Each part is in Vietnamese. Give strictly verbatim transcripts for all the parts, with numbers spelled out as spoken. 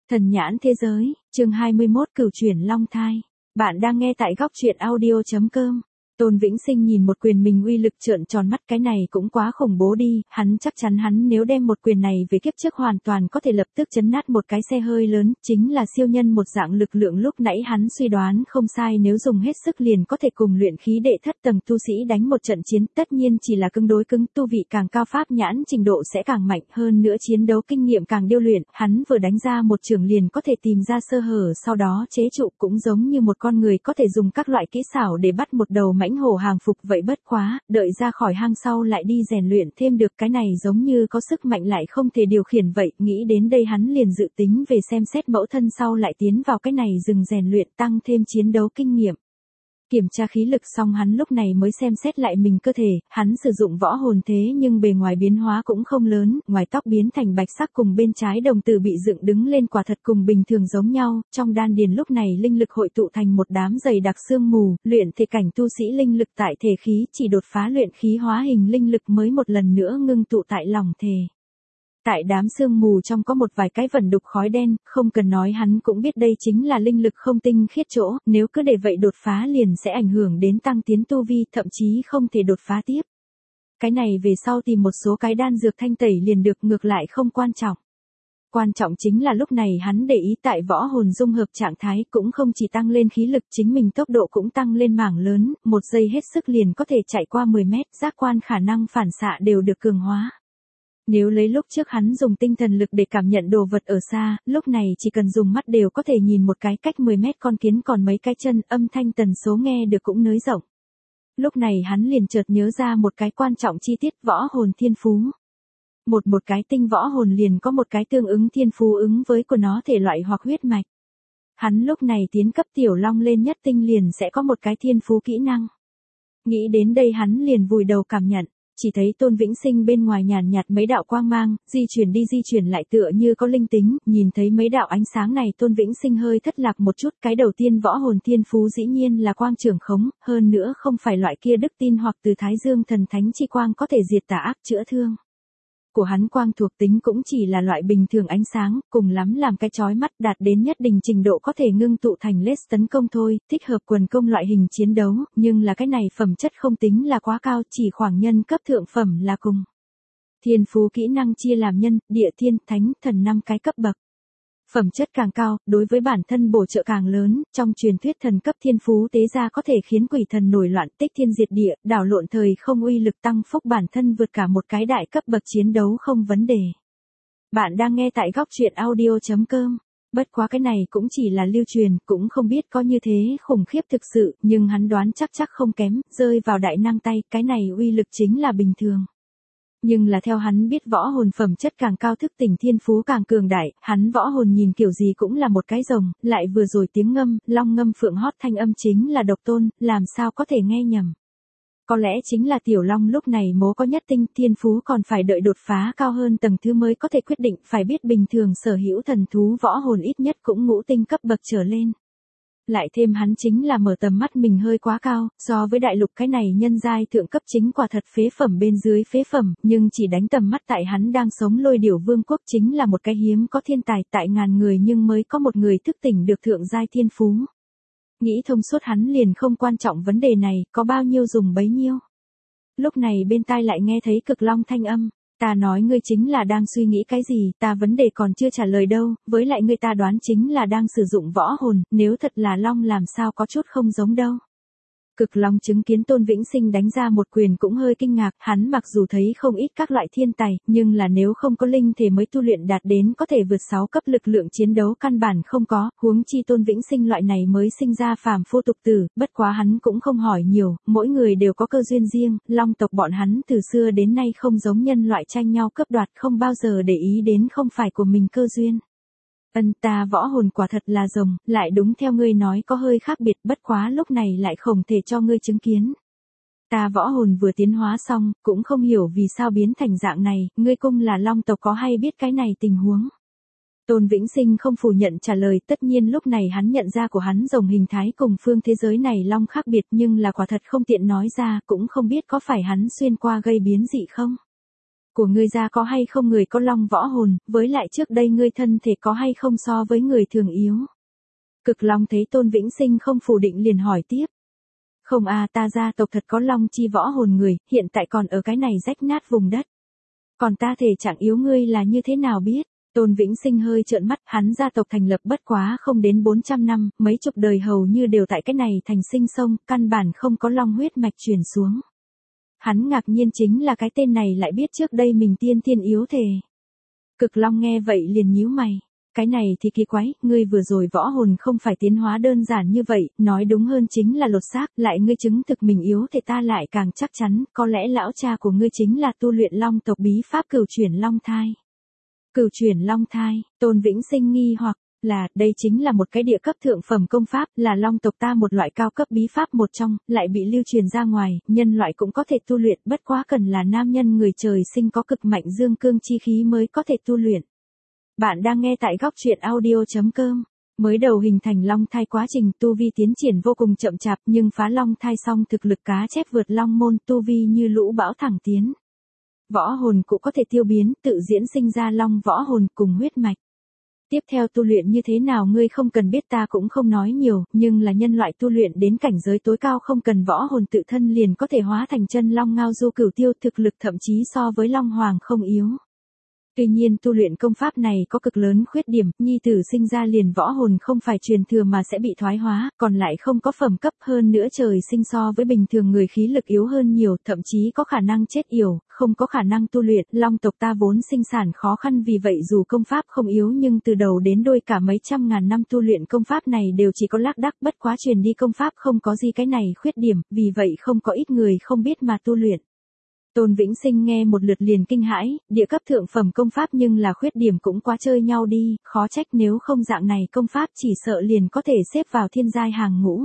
Thần nhãn thế giới, chương hai mươi mốt Cửu chuyển long thai. Bạn đang nghe tại góc truyện audio chấm com. Tôn Vĩnh Sinh nhìn một quyền mình uy lực trợn tròn mắt, cái này cũng quá khủng bố đi, hắn chắc chắn hắn nếu đem một quyền này về kiếp trước hoàn toàn có thể lập tức chấn nát một cái xe hơi lớn, chính là siêu nhân một dạng lực lượng. Lúc nãy hắn suy đoán không sai, nếu dùng hết sức liền có thể cùng luyện khí đệ thất tầng tu sĩ đánh một trận chiến, tất nhiên chỉ là cứng đối cứng, tu vị càng cao pháp nhãn trình độ sẽ càng mạnh hơn nữa, chiến đấu kinh nghiệm càng điêu luyện, hắn vừa đánh ra một trường liền có thể tìm ra sơ hở sau đó chế trụ, cũng giống như một con người có thể dùng các loại kỹ xảo để bắt một đầu mãnh hổ hàng phục vậy. Bất quá, đợi ra khỏi hang sau lại đi rèn luyện thêm được, cái này giống như có sức mạnh lại không thể điều khiển vậy. Nghĩ đến đây hắn liền dự tính về xem xét mẫu thân sau lại tiến vào cái này rừng rèn luyện, tăng thêm chiến đấu kinh nghiệm. Kiểm tra khí lực xong hắn lúc này mới xem xét lại mình cơ thể, hắn sử dụng võ hồn thế nhưng bề ngoài biến hóa cũng không lớn, ngoài tóc biến thành bạch sắc cùng bên trái đồng tử bị dựng đứng lên quả thật cùng bình thường giống nhau, trong đan điền lúc này linh lực hội tụ thành một đám dày đặc sương mù, luyện thể cảnh tu sĩ linh lực tại thể khí chỉ đột phá luyện khí hóa hình linh lực mới một lần nữa ngưng tụ tại lòng thể. Tại đám sương mù trong có một vài cái vẩn đục khói đen, không cần nói hắn cũng biết đây chính là linh lực không tinh khiết chỗ, nếu cứ để vậy đột phá liền sẽ ảnh hưởng đến tăng tiến tu vi, thậm chí không thể đột phá tiếp. Cái này về sau tìm một số cái đan dược thanh tẩy liền được, ngược lại không quan trọng. Quan trọng chính là lúc này hắn để ý tại võ hồn dung hợp trạng thái cũng không chỉ tăng lên khí lực, chính mình tốc độ cũng tăng lên mảng lớn, một giây hết sức liền có thể chạy qua mười mét, giác quan khả năng phản xạ đều được cường hóa. Nếu lấy lúc trước hắn dùng tinh thần lực để cảm nhận đồ vật ở xa, lúc này chỉ cần dùng mắt đều có thể nhìn một cái cách mười mét con kiến còn mấy cái chân, âm thanh tần số nghe được cũng nới rộng. Lúc này hắn liền chợt nhớ ra một cái quan trọng chi tiết, võ hồn thiên phú. Một một cái tinh võ hồn liền có một cái tương ứng thiên phú ứng với của nó thể loại hoặc huyết mạch. Hắn lúc này tiến cấp tiểu long lên nhất tinh liền sẽ có một cái thiên phú kỹ năng. Nghĩ đến đây hắn liền vùi đầu cảm nhận. Chỉ thấy Tôn Vĩnh Sinh bên ngoài nhàn nhạt mấy đạo quang mang, di chuyển đi di chuyển lại tựa như có linh tính, nhìn thấy mấy đạo ánh sáng này Tôn Vĩnh Sinh hơi thất lạc một chút. Cái đầu tiên võ hồn thiên phú dĩ nhiên là quang trưởng khống, hơn nữa không phải loại kia đức tin hoặc từ Thái Dương thần thánh chi quang có thể diệt tà ác chữa thương. Của hắn quang thuộc tính cũng chỉ là loại bình thường ánh sáng, cùng lắm làm cái chói mắt, đạt đến nhất định trình độ có thể ngưng tụ thành lết tấn công thôi, thích hợp quần công loại hình chiến đấu, nhưng là cái này phẩm chất không tính là quá cao, chỉ khoảng nhân cấp thượng phẩm là cùng. Thiên phú kỹ năng chia làm nhân, địa, thiên, thánh, thần năm cái cấp bậc. Phẩm chất càng cao, đối với bản thân bổ trợ càng lớn, trong truyền thuyết thần cấp thiên phú tế ra có thể khiến quỷ thần nổi loạn, tích thiên diệt địa, đảo lộn thời không, uy lực tăng phúc bản thân vượt cả một cái đại cấp bậc chiến đấu không vấn đề. Bạn đang nghe tại góc truyện audio chấm com. Bất quá cái này cũng chỉ là lưu truyền, cũng không biết có như thế khủng khiếp thực sự, nhưng hắn đoán chắc chắc không kém, rơi vào đại năng tay, cái này uy lực chính là bình thường. Nhưng là theo hắn biết võ hồn phẩm chất càng cao thức tỉnh thiên phú càng cường đại, hắn võ hồn nhìn kiểu gì cũng là một cái rồng, lại vừa rồi tiếng ngâm, long ngâm phượng hót thanh âm chính là độc tôn, làm sao có thể nghe nhầm. Có lẽ chính là tiểu long lúc này mố có nhất tinh thiên phú còn phải đợi đột phá cao hơn tầng thứ mới có thể quyết định, phải biết bình thường sở hữu thần thú võ hồn ít nhất cũng ngũ tinh cấp bậc trở lên. Lại thêm hắn chính là mở tầm mắt mình hơi quá cao, so với đại lục cái này nhân giai thượng cấp chính quả thật phế phẩm bên dưới phế phẩm, nhưng chỉ đánh tầm mắt tại hắn đang sống Lôi Điểu Vương quốc chính là một cái hiếm có thiên tài, tại ngàn người nhưng mới có một người thức tỉnh được thượng giai thiên phú. Nghĩ thông suốt hắn liền không quan trọng vấn đề này, có bao nhiêu dùng bấy nhiêu. Lúc này bên tai lại nghe thấy cực long thanh âm. Ta nói ngươi chính là đang suy nghĩ cái gì, ta vấn đề còn chưa trả lời đâu, với lại ngươi ta đoán chính là đang sử dụng võ hồn, nếu thật là long làm sao có chút không giống đâu. Cực long chứng kiến Tôn Vĩnh Sinh đánh ra một quyền cũng hơi kinh ngạc, hắn mặc dù thấy không ít các loại thiên tài, nhưng là nếu không có linh thể mới tu luyện đạt đến có thể vượt sáu cấp lực lượng chiến đấu căn bản không có, huống chi Tôn Vĩnh Sinh loại này mới sinh ra phàm phu tục tử, bất quá hắn cũng không hỏi nhiều, mỗi người đều có cơ duyên riêng, long tộc bọn hắn từ xưa đến nay không giống nhân loại tranh nhau cướp đoạt, không bao giờ để ý đến không phải của mình cơ duyên. Ân, ta võ hồn quả thật là rồng, lại đúng theo ngươi nói có hơi khác biệt, bất quá lúc này lại không thể cho ngươi chứng kiến. Ta võ hồn vừa tiến hóa xong, cũng không hiểu vì sao biến thành dạng này, ngươi cung là long tộc có hay biết cái này tình huống. Tôn Vĩnh Sinh không phủ nhận trả lời, tất nhiên lúc này hắn nhận ra của hắn rồng hình thái cùng phương thế giới này long khác biệt, nhưng là quả thật không tiện nói ra, cũng không biết có phải hắn xuyên qua gây biến dị không. của ngươi ra có hay không người có long võ hồn, với lại trước đây ngươi thân thể có hay không so với người thường yếu. Cực Long thấy Tôn Vĩnh Sinh không phủ định liền hỏi tiếp. Không à, ta gia tộc thật có long chi võ hồn người, hiện tại còn ở cái này rách nát vùng đất. Còn ta thể trạng yếu ngươi là như thế nào biết? Tôn Vĩnh Sinh hơi trợn mắt, hắn gia tộc thành lập bất quá không đến bốn trăm năm, mấy chục đời hầu như đều tại cái này thành sinh sông, căn bản không có long huyết mạch truyền xuống. Hắn ngạc nhiên chính là cái tên này lại biết trước đây mình tiên thiên yếu thể. Cực Long nghe vậy liền nhíu mày. Cái này thì kỳ quái, ngươi vừa rồi võ hồn không phải tiến hóa đơn giản như vậy, nói đúng hơn chính là lột xác, lại ngươi chứng thực mình yếu thì ta lại càng chắc chắn, có lẽ lão cha của ngươi chính là tu luyện long tộc bí pháp cửu chuyển long thai. Cửu chuyển long thai, Tôn Vĩnh Sinh nghi hoặc là, đây chính là một cái địa cấp thượng phẩm công pháp, là long tộc ta một loại cao cấp bí pháp một trong, lại bị lưu truyền ra ngoài, nhân loại cũng có thể tu luyện, bất quá cần là nam nhân người trời sinh có cực mạnh dương cương chi khí mới có thể tu luyện. Bạn đang nghe tại góc truyện audio chấm com. Mới đầu hình thành long thai quá trình tu vi tiến triển vô cùng chậm chạp nhưng phá long thai xong thực lực cá chép vượt long môn tu vi như lũ bão thẳng tiến. Võ hồn cũng có thể tiêu biến, tự diễn sinh ra long võ hồn cùng huyết mạch. Tiếp theo tu luyện như thế nào ngươi không cần biết ta cũng không nói nhiều, nhưng là nhân loại tu luyện đến cảnh giới tối cao không cần võ hồn tự thân liền có thể hóa thành chân long ngao du cửu tiêu, thực lực thậm chí so với long hoàng không yếu. Tuy nhiên tu luyện công pháp này có cực lớn khuyết điểm, nhi tử sinh ra liền võ hồn không phải truyền thừa mà sẽ bị thoái hóa, còn lại không có phẩm cấp hơn nữa trời sinh so với bình thường người khí lực yếu hơn nhiều, thậm chí có khả năng chết yểu, không có khả năng tu luyện, long tộc ta vốn sinh sản khó khăn vì vậy dù công pháp không yếu nhưng từ đầu đến đuôi cả mấy trăm ngàn năm tu luyện công pháp này đều chỉ có lác đác, bất quá truyền đi công pháp không có gì cái này khuyết điểm, vì vậy không có ít người không biết mà tu luyện. Tôn Vĩnh Sinh nghe một lượt liền kinh hãi, địa cấp thượng phẩm công pháp nhưng là khuyết điểm cũng quá chơi nhau đi, khó trách nếu không dạng này công pháp chỉ sợ liền có thể xếp vào thiên giai hàng ngũ.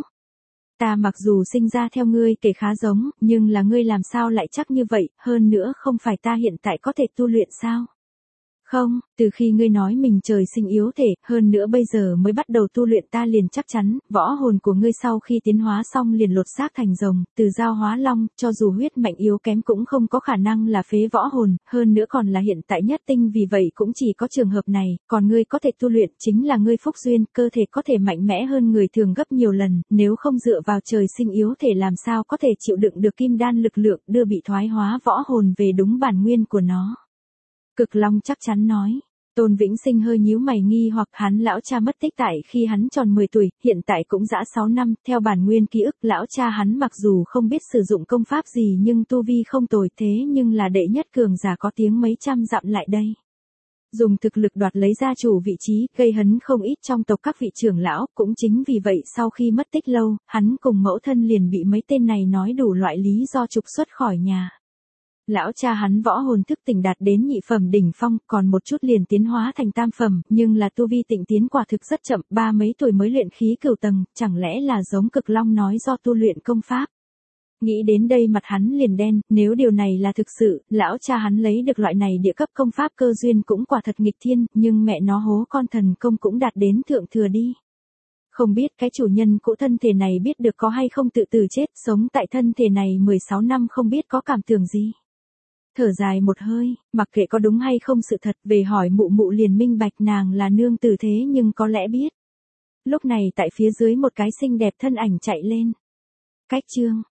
Ta mặc dù sinh ra theo ngươi kể khá giống, nhưng là ngươi làm sao lại chắc như vậy, hơn nữa không phải ta hiện tại có thể tu luyện sao? Không, từ khi ngươi nói mình trời sinh yếu thể, hơn nữa bây giờ mới bắt đầu tu luyện ta liền chắc chắn, võ hồn của ngươi sau khi tiến hóa xong liền lột xác thành rồng, từ giao hóa long, cho dù huyết mạnh yếu kém cũng không có khả năng là phế võ hồn, hơn nữa còn là hiện tại nhất tinh vì vậy cũng chỉ có trường hợp này, còn ngươi có thể tu luyện chính là ngươi phúc duyên, cơ thể có thể mạnh mẽ hơn người thường gấp nhiều lần, nếu không dựa vào trời sinh yếu thể làm sao có thể chịu đựng được kim đan lực lượng đưa bị thoái hóa võ hồn về đúng bản nguyên của nó. Cực Long chắc chắn nói. Tôn Vĩnh Sinh hơi nhíu mày nghi hoặc hắn lão cha mất tích tại khi hắn tròn mười tuổi, hiện tại cũng dã sáu năm, theo bản nguyên ký ức lão cha hắn mặc dù không biết sử dụng công pháp gì nhưng tu vi không tồi thế nhưng là đệ nhất cường giả có tiếng mấy trăm dặm lại đây. Dùng thực lực đoạt lấy gia chủ vị trí, gây hấn không ít trong tộc các vị trưởng lão, cũng chính vì vậy sau khi mất tích lâu, hắn cùng mẫu thân liền bị mấy tên này nói đủ loại lý do trục xuất khỏi nhà. Lão cha hắn võ hồn thức tỉnh đạt đến nhị phẩm đỉnh phong, còn một chút liền tiến hóa thành tam phẩm, nhưng là tu vi tịnh tiến quả thực rất chậm, ba mấy tuổi mới luyện khí cửu tầng, chẳng lẽ là giống Cực Long nói do tu luyện công pháp. Nghĩ đến đây mặt hắn liền đen, nếu điều này là thực sự, lão cha hắn lấy được loại này địa cấp công pháp cơ duyên cũng quả thật nghịch thiên, nhưng mẹ nó hố con thần công cũng đạt đến thượng thừa đi. Không biết cái chủ nhân cũ thân thể này biết được có hay không tự tử chết, sống tại thân thể này mười sáu năm không biết có cảm tưởng gì. Thở dài một hơi, mặc kệ có đúng hay không sự thật, về hỏi mụ mụ liền minh bạch nàng là nương tử thế nhưng có lẽ biết. Lúc này tại phía dưới một cái xinh đẹp thân ảnh chạy lên. Cách chương